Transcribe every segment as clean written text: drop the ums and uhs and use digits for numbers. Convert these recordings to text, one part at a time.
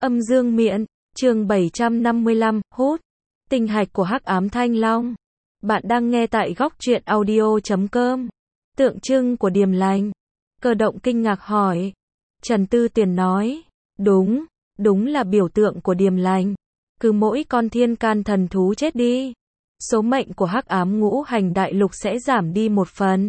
Âm dương miện, chương 755, hút. Tinh hạch của Hắc Ám Thanh Long. Bạn đang nghe tại góc truyện audio.com. Tượng trưng của điềm lành. Cơ động kinh ngạc hỏi. Trần Tư Tiền nói. Đúng là biểu tượng của điềm lành. Cứ mỗi con thiên can thần thú chết đi, số mệnh của Hắc Ám Ngũ Hành Đại Lục sẽ giảm đi một phần.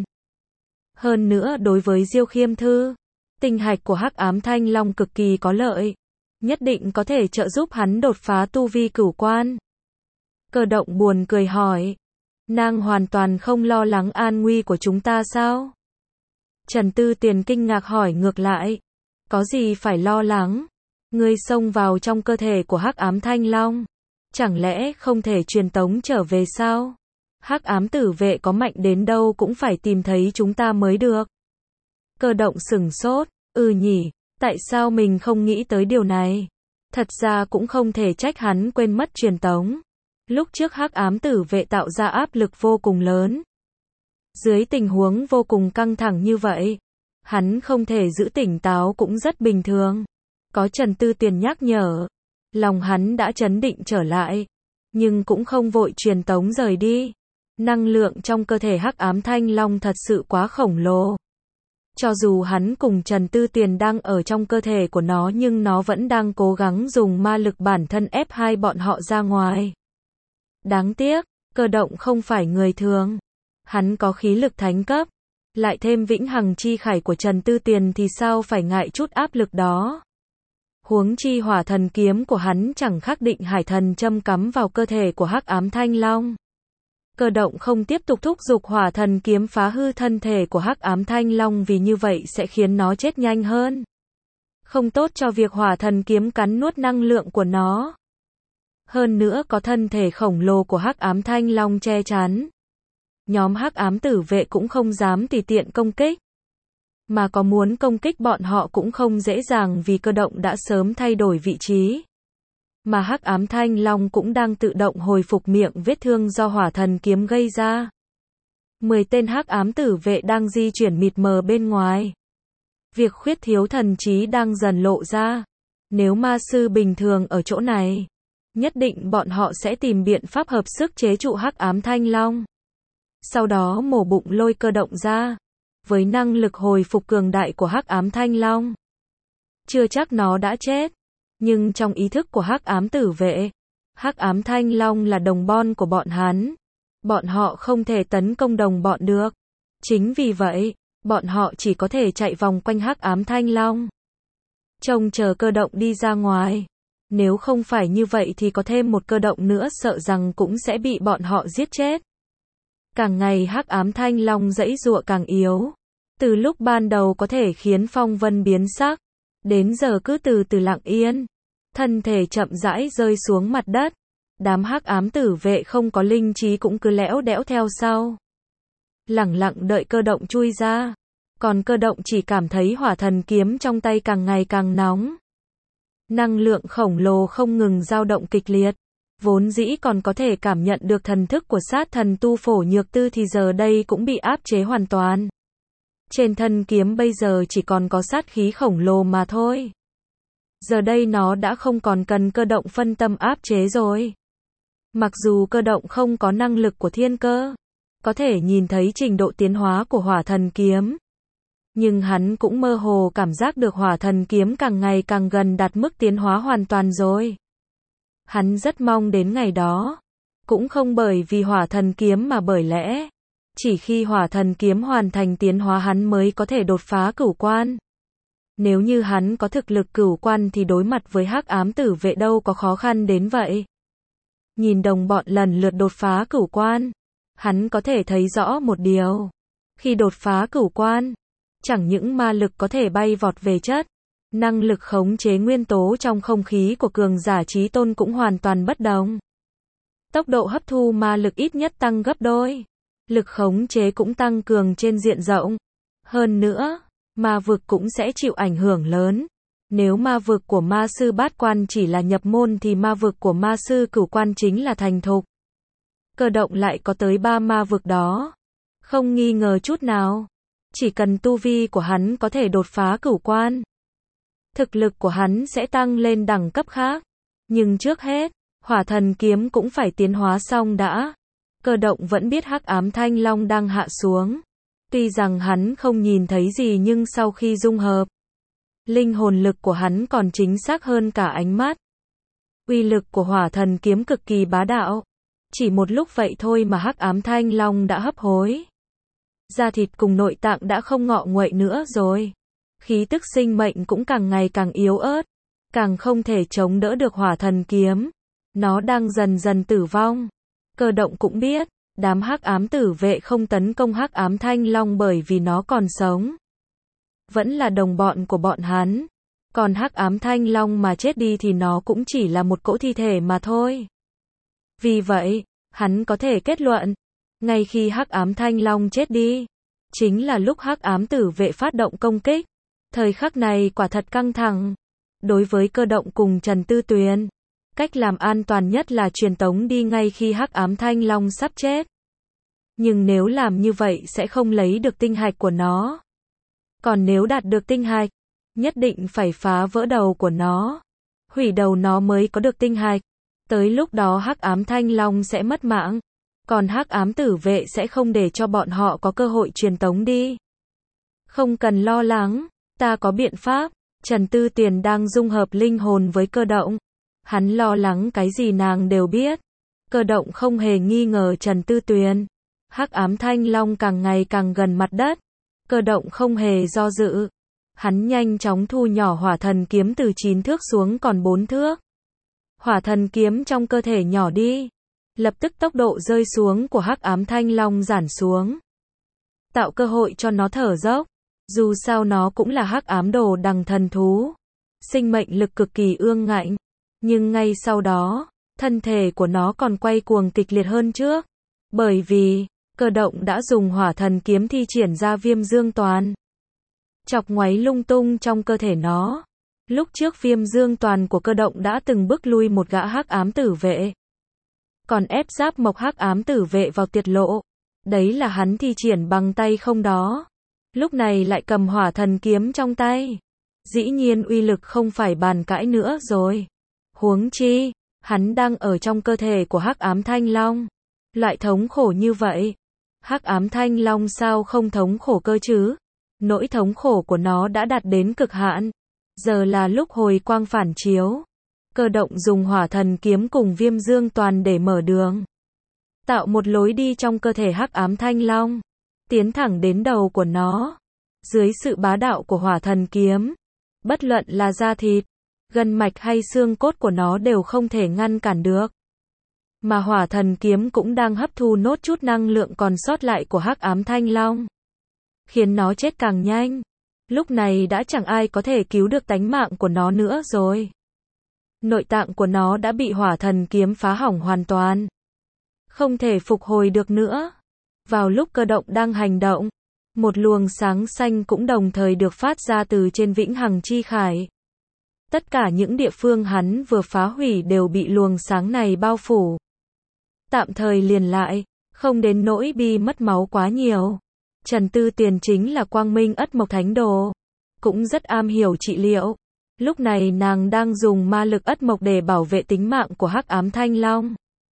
Hơn nữa đối với Diêu Khiêm Thư, tinh hạch của Hắc Ám Thanh Long cực kỳ có lợi, nhất định có thể trợ giúp hắn đột phá tu vi cửu quan. Cơ động buồn cười hỏi, nàng hoàn toàn không lo lắng an nguy của chúng ta sao? Trần Tư Tiền kinh ngạc hỏi ngược lại, có gì phải lo lắng? Ngươi xông vào trong cơ thể của Hắc Ám Thanh Long, chẳng lẽ không thể truyền tống trở về sao? Hắc Ám Tử Vệ có mạnh đến đâu cũng phải tìm thấy chúng ta mới được. Cơ động sửng sốt, nhỉ, tại sao mình không nghĩ tới điều này? Thật ra cũng không thể trách hắn quên mất truyền tống. Lúc trước Hắc Ám Tử Vệ tạo ra áp lực vô cùng lớn. Dưới tình huống vô cùng căng thẳng như vậy, hắn không thể giữ tỉnh táo cũng rất bình thường. Có Trần Tư Tiền nhắc nhở, lòng hắn đã trấn định trở lại, nhưng cũng không vội truyền tống rời đi. Năng lượng trong cơ thể Hắc Ám Thanh Long thật sự quá khổng lồ. Cho dù hắn cùng Trần Tư Tiền đang ở trong cơ thể của nó nhưng nó vẫn đang cố gắng dùng ma lực bản thân ép hai bọn họ ra ngoài. Đáng tiếc, cơ động không phải người thường. Hắn có khí lực thánh cấp, lại thêm vĩnh hằng chi khải của Trần Tư Tiền thì sao phải ngại chút áp lực đó. Huống chi hỏa thần kiếm của hắn chẳng khác định hải thần châm cắm vào cơ thể của Hắc Ám Thanh Long. Cơ động không tiếp tục thúc giục hỏa thần kiếm phá hư thân thể của Hắc Ám Thanh Long vì như vậy sẽ khiến nó chết nhanh hơn. Không tốt cho việc hỏa thần kiếm cắn nuốt năng lượng của nó. Hơn nữa có thân thể khổng lồ của Hắc Ám Thanh Long che chắn. Nhóm Hắc Ám Tử Vệ cũng không dám tùy tiện công kích. Mà có muốn công kích bọn họ cũng không dễ dàng vì cơ động đã sớm thay đổi vị trí. Mà Hắc Ám Thanh Long cũng đang tự động hồi phục miệng vết thương do hỏa thần kiếm gây ra. 10 tên Hắc Ám Tử Vệ đang di chuyển mịt mờ bên ngoài. Việc khuyết thiếu thần trí đang dần lộ ra. Nếu ma sư bình thường ở chỗ này, nhất định bọn họ sẽ tìm biện pháp hợp sức chế trụ Hắc Ám Thanh Long. Sau đó mổ bụng lôi cơ động ra. Với năng lực hồi phục cường đại của Hắc Ám Thanh Long, chưa chắc nó đã chết. Nhưng trong ý thức của Hắc Ám Tử Vệ, Hắc Ám Thanh Long là đồng bọn của bọn hắn. Bọn họ không thể tấn công đồng bọn được. Chính vì vậy, bọn họ chỉ có thể chạy vòng quanh Hắc Ám Thanh Long, trông chờ cơ động đi ra ngoài. Nếu không phải như vậy thì có thêm một cơ động nữa sợ rằng cũng sẽ bị bọn họ giết chết. Càng ngày Hắc Ám Thanh Long giãy giụa càng yếu. Từ lúc ban đầu có thể khiến phong vân biến sắc, đến giờ cứ từ từ lặng yên. Thân thể chậm rãi rơi xuống mặt đất. Đám Hắc Ám Tử Vệ không có linh trí cũng cứ lẽo đẽo theo sau. Lẳng lặng đợi cơ động chui ra. Còn cơ động chỉ cảm thấy hỏa thần kiếm trong tay càng ngày càng nóng. Năng lượng khổng lồ không ngừng dao động kịch liệt. Vốn dĩ còn có thể cảm nhận được thần thức của sát thần tu Phổ Nhược Tư thì giờ đây cũng bị áp chế hoàn toàn. Trên thân kiếm bây giờ chỉ còn có sát khí khổng lồ mà thôi. Giờ đây nó đã không còn cần cơ động phân tâm áp chế rồi. Mặc dù cơ động không có năng lực của thiên cơ, có thể nhìn thấy trình độ tiến hóa của hỏa thần kiếm, nhưng hắn cũng mơ hồ cảm giác được hỏa thần kiếm càng ngày càng gần đạt mức tiến hóa hoàn toàn rồi. Hắn rất mong đến ngày đó. Cũng không bởi vì hỏa thần kiếm mà bởi lẽ chỉ khi hỏa thần kiếm hoàn thành tiến hóa hắn mới có thể đột phá cửu quan. Nếu như hắn có thực lực cửu quan thì đối mặt với Hắc Ám Tử Vệ đâu có khó khăn đến vậy. Nhìn đồng bọn lần lượt đột phá cửu quan, hắn có thể thấy rõ một điều. Khi đột phá cửu quan, chẳng những ma lực có thể bay vọt về chất, năng lực khống chế nguyên tố trong không khí của cường giả chí tôn cũng hoàn toàn bất đồng. Tốc độ hấp thu ma lực ít nhất tăng gấp đôi. Lực khống chế cũng tăng cường trên diện rộng. Hơn nữa, ma vực cũng sẽ chịu ảnh hưởng lớn. Nếu ma vực của ma sư bát quan chỉ là nhập môn thì ma vực của ma sư cửu quan chính là thành thục. Cơ động lại có tới 3 ma vực đó. Không nghi ngờ chút nào. Chỉ cần tu vi của hắn có thể đột phá cửu quan, thực lực của hắn sẽ tăng lên đẳng cấp khác. Nhưng trước hết, hỏa thần kiếm cũng phải tiến hóa xong đã. Cơ động vẫn biết hắc ám thanh long đang hạ xuống. Tuy rằng hắn không nhìn thấy gì nhưng sau khi dung hợp, linh hồn lực của hắn còn chính xác hơn cả ánh mắt. Uy lực của hỏa thần kiếm cực kỳ bá đạo. Chỉ một lúc vậy thôi mà hắc ám thanh long đã hấp hối. Da thịt cùng nội tạng đã không ngọ nguậy nữa rồi. Khí tức sinh mệnh cũng càng ngày càng yếu ớt. Càng không thể chống đỡ được hỏa thần kiếm. Nó đang dần dần tử vong. Cơ động cũng biết, đám hắc ám tử vệ không tấn công hắc ám thanh long bởi vì nó còn sống. Vẫn là đồng bọn của bọn hắn. Còn hắc ám thanh long mà chết đi thì nó cũng chỉ là một cỗ thi thể mà thôi. Vì vậy, hắn có thể kết luận, ngay khi hắc ám thanh long chết đi, chính là lúc hắc ám tử vệ phát động công kích. Thời khắc này quả thật căng thẳng. Đối với Cơ động cùng Trần Tư Tuyền, cách làm an toàn nhất là truyền tống đi ngay khi hắc ám thanh long sắp chết. Nhưng nếu làm như vậy sẽ không lấy được tinh hạch của nó. Còn nếu đạt được tinh hạch, nhất định phải phá vỡ đầu của nó. Hủy đầu nó mới có được tinh hạch. Tới lúc đó hắc ám thanh long sẽ mất mạng. Còn hắc ám tử vệ sẽ không để cho bọn họ có cơ hội truyền tống đi. Không cần lo lắng, ta có biện pháp. Trần Tư Tuyền đang dung hợp linh hồn với Cơ động. Hắn lo lắng cái gì nàng đều biết. Cơ động không hề nghi ngờ Trần Tư Tuyền. Hắc ám thanh long càng ngày càng gần mặt đất. Cơ động không hề do dự. Hắn nhanh chóng thu nhỏ hỏa thần kiếm từ 9 thước xuống còn 4 thước. Hỏa thần kiếm trong cơ thể nhỏ đi. Lập tức tốc độ rơi xuống của hắc ám thanh long giảm xuống. Tạo cơ hội cho nó thở dốc. Dù sao nó cũng là hắc ám đồ đằng thần thú. Sinh mệnh lực cực kỳ ương ngạnh. Nhưng ngay sau đó, thân thể của nó còn quay cuồng kịch liệt hơn trước. Bởi vì, Cơ động đã dùng hỏa thần kiếm thi triển ra viêm dương toàn. Chọc ngoáy lung tung trong cơ thể nó. Lúc trước viêm dương toàn của Cơ động đã từng bước lui một gã hắc ám tử vệ. Còn ép giáp mộc hắc ám tử vệ vào tuyệt lộ. Đấy là hắn thi triển bằng tay không đó. Lúc này lại cầm hỏa thần kiếm trong tay. Dĩ nhiên uy lực không phải bàn cãi nữa rồi. Huống chi, hắn đang ở trong cơ thể của hắc ám thanh long. Loại thống khổ như vậy. Hắc ám thanh long sao không thống khổ cơ chứ? Nỗi thống khổ của nó đã đạt đến cực hạn. Giờ là lúc hồi quang phản chiếu. Cơ động dùng hỏa thần kiếm cùng viêm dương toàn để mở đường. Tạo một lối đi trong cơ thể hắc ám thanh long. Tiến thẳng đến đầu của nó. Dưới sự bá đạo của hỏa thần kiếm. Bất luận là da thịt, gân mạch hay xương cốt của nó đều không thể ngăn cản được. Mà hỏa thần kiếm cũng đang hấp thu nốt chút năng lượng còn sót lại của hắc ám thanh long. Khiến nó chết càng nhanh. Lúc này đã chẳng ai có thể cứu được tánh mạng của nó nữa rồi. Nội tạng của nó đã bị hỏa thần kiếm phá hỏng hoàn toàn. Không thể phục hồi được nữa. Vào lúc Cơ động đang hành động, một luồng sáng xanh cũng đồng thời được phát ra từ trên vĩnh hằng chi khải. Tất cả những địa phương hắn vừa phá hủy đều bị luồng sáng này bao phủ. Tạm thời liền lại, không đến nỗi bi mất máu quá nhiều. Trần Tư Tuyền chính là quang minh ất mộc thánh đồ. Cũng rất am hiểu trị liệu. Lúc này nàng đang dùng ma lực ất mộc để bảo vệ tính mạng của hắc ám thanh long.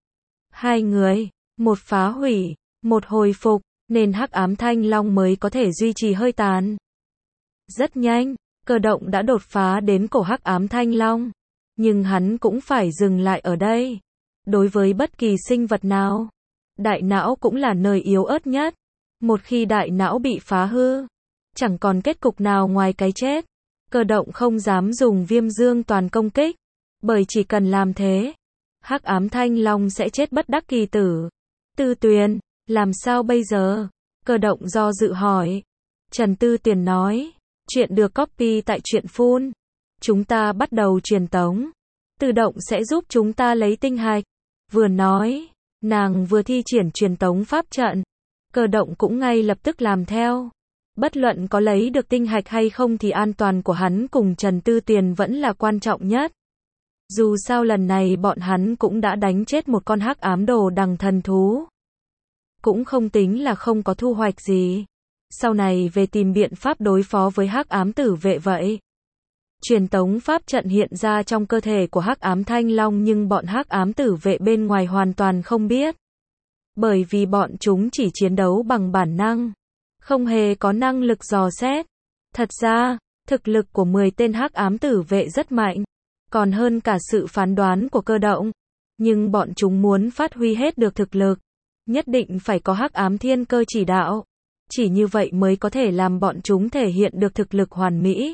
Hai người, một phá hủy, một hồi phục, nên hắc ám thanh long mới có thể duy trì hơi tàn. Rất nhanh, Cơ động đã đột phá đến cổ hắc ám thanh long. Nhưng hắn cũng phải dừng lại ở đây. Đối với bất kỳ sinh vật nào, đại não cũng là nơi yếu ớt nhất. Một khi đại não bị phá hư, chẳng còn kết cục nào ngoài cái chết. Cơ động không dám dùng viêm dương toàn công kích. Bởi chỉ cần làm thế, hắc ám thanh long sẽ chết bất đắc kỳ tử. Tư Tuyền, làm sao bây giờ? Cơ động do dự hỏi. Trần Tư Tuyền nói, chuyện được copy tại truyện phun. Chúng ta bắt đầu truyền tống. Tự động sẽ giúp chúng ta lấy tinh hạch. Vừa nói, nàng vừa thi triển truyền tống pháp trận. Cơ động cũng ngay lập tức làm theo. Bất luận có lấy được tinh hạch hay không thì an toàn của hắn cùng Trần Tư Tuyền vẫn là quan trọng nhất. Dù sao lần này bọn hắn cũng đã đánh chết một con hắc ám đồ đằng thần thú. Cũng không tính là không có thu hoạch gì. Sau này về tìm biện pháp đối phó với hắc ám tử vệ vậy. Truyền tống pháp trận hiện ra trong cơ thể của Hắc Ám Thanh Long nhưng bọn Hắc Ám Tử Vệ bên ngoài hoàn toàn không biết. Bởi vì bọn chúng chỉ chiến đấu bằng bản năng, không hề có năng lực dò xét. Thật ra, thực lực của 10 tên Hắc Ám Tử Vệ rất mạnh, còn hơn cả sự phán đoán của Cơ Động. Nhưng bọn chúng muốn phát huy hết được thực lực, nhất định phải có Hắc Ám Thiên Cơ chỉ đạo. Chỉ như vậy mới có thể làm bọn chúng thể hiện được thực lực hoàn mỹ.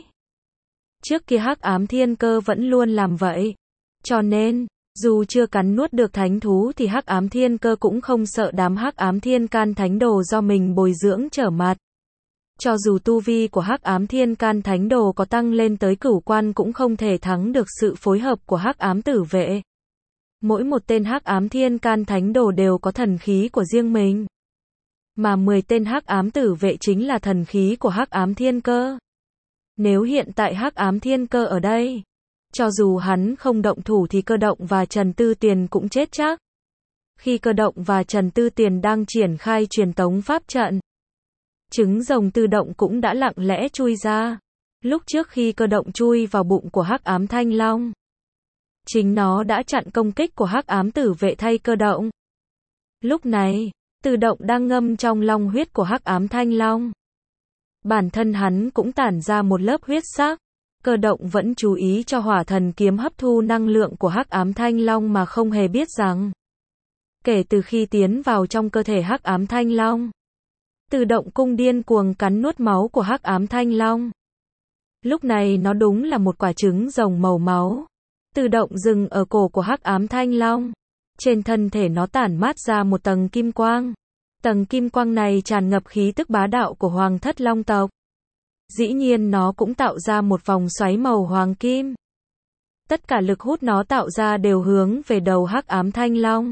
Trước kia Hắc Ám Thiên Cơ vẫn luôn làm vậy. Cho nên, dù chưa cắn nuốt được thánh thú thì Hắc Ám Thiên Cơ cũng không sợ đám Hắc Ám Thiên Can Thánh Đồ do mình bồi dưỡng trở mặt. Cho dù tu vi của Hắc Ám Thiên Can Thánh Đồ có tăng lên tới cửu quan cũng không thể thắng được sự phối hợp của Hắc Ám Tử Vệ. Mỗi một tên Hắc Ám Thiên Can Thánh Đồ đều có thần khí của riêng mình. Mà 10 tên Hắc Ám Tử Vệ chính là thần khí của Hắc Ám Thiên Cơ. Nếu hiện tại Hắc Ám Thiên Cơ ở đây, cho dù hắn không động thủ thì Cơ Động và Trần Tư Tiền cũng chết chắc. Khi Cơ Động và Trần Tư Tiền đang triển khai truyền tống pháp trận, trứng rồng tự động cũng đã lặng lẽ chui ra. Lúc trước khi Cơ Động chui vào bụng của Hắc Ám Thanh Long, chính nó đã chặn công kích của Hắc Ám Tử Vệ thay Cơ Động. Lúc này, tự động đang ngâm trong long huyết của Hắc Ám Thanh Long. Bản thân hắn cũng tản ra một lớp huyết sắc. Cơ Động vẫn chú ý cho hỏa thần kiếm hấp thu năng lượng của Hắc Ám Thanh Long mà không hề biết rằng, kể từ khi tiến vào trong cơ thể Hắc Ám Thanh Long, tự động cung điên cuồng cắn nuốt máu của Hắc Ám Thanh Long. Lúc này nó đúng là một quả trứng rồng màu máu, tự động dừng ở cổ của Hắc Ám Thanh Long. Trên thân thể nó tản mát ra một tầng kim quang. Tầng kim quang này tràn ngập khí tức bá đạo của Hoàng Thất Long tộc. Dĩ nhiên nó cũng tạo ra một vòng xoáy màu hoàng kim. Tất cả lực hút nó tạo ra đều hướng về đầu Hắc Ám Thanh Long.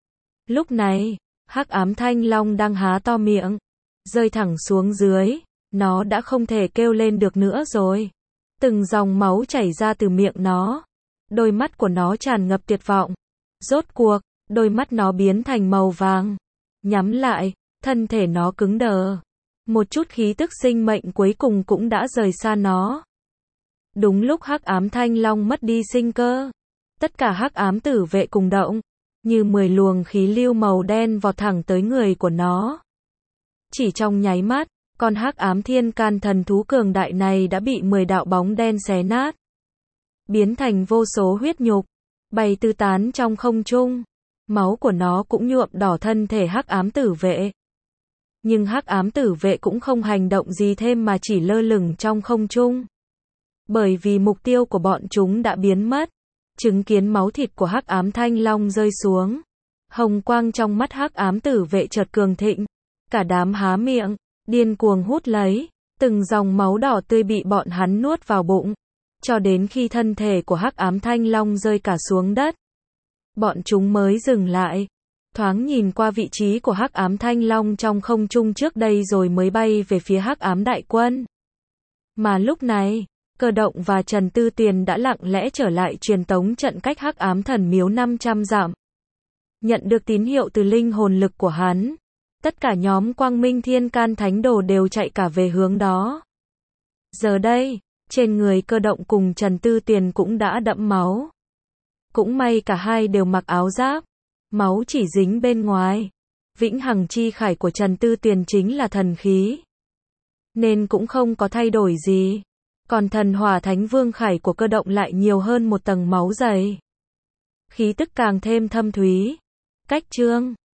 Lúc này, Hắc Ám Thanh Long đang há to miệng, rơi thẳng xuống dưới, nó đã không thể kêu lên được nữa rồi. Từng dòng máu chảy ra từ miệng nó. Đôi mắt của nó tràn ngập tuyệt vọng. Rốt cuộc, đôi mắt nó biến thành màu vàng. Nhắm lại, thân thể nó cứng đờ. Một chút khí tức sinh mệnh cuối cùng cũng đã rời xa nó. Đúng lúc Hắc Ám Thanh Long mất đi sinh cơ, tất cả Hắc Ám Tử Vệ cùng động, như 10 luồng khí lưu màu đen vọt thẳng tới người của nó. Chỉ trong nháy mắt, con Hắc Ám Thiên Can thần thú cường đại này đã bị 10 đạo bóng đen xé nát, biến thành vô số huyết nhục, bay tứ tán trong không trung. Máu của nó cũng nhuộm đỏ thân thể Hắc Ám Tử Vệ. Nhưng Hắc Ám Tử Vệ cũng không hành động gì thêm mà chỉ lơ lửng trong không trung. Bởi vì mục tiêu của bọn chúng đã biến mất. Chứng kiến máu thịt của Hắc Ám Thanh Long rơi xuống, hồng quang trong mắt Hắc Ám Tử Vệ chợt cường thịnh. Cả đám há miệng, điên cuồng hút lấy, từng dòng máu đỏ tươi bị bọn hắn nuốt vào bụng, cho đến khi thân thể của Hắc Ám Thanh Long rơi cả xuống đất. Bọn chúng mới dừng lại, thoáng nhìn qua vị trí của Hắc Ám Thanh Long trong không trung trước đây rồi mới bay về phía Hắc Ám Đại Quân. Mà lúc này, Cơ Động và Trần Tư Tiền đã lặng lẽ trở lại truyền tống trận cách Hắc Ám Thần Miếu 500 dặm. Nhận được tín hiệu từ linh hồn lực của hắn, tất cả nhóm Quang Minh Thiên Can Thánh Đồ đều chạy cả về hướng đó. Giờ đây, trên người Cơ Động cùng Trần Tư Tiền cũng đã đẫm máu. Cũng may cả hai đều mặc áo giáp, máu chỉ dính bên ngoài. Vĩnh Hằng Chi Khải của Trần Tư Tiền chính là thần khí, nên cũng không có thay đổi gì. Còn Thần Hỏa Thánh Vương Khải của Cơ Động lại nhiều hơn một tầng máu dày, khí tức càng thêm thâm thúy. Cách chương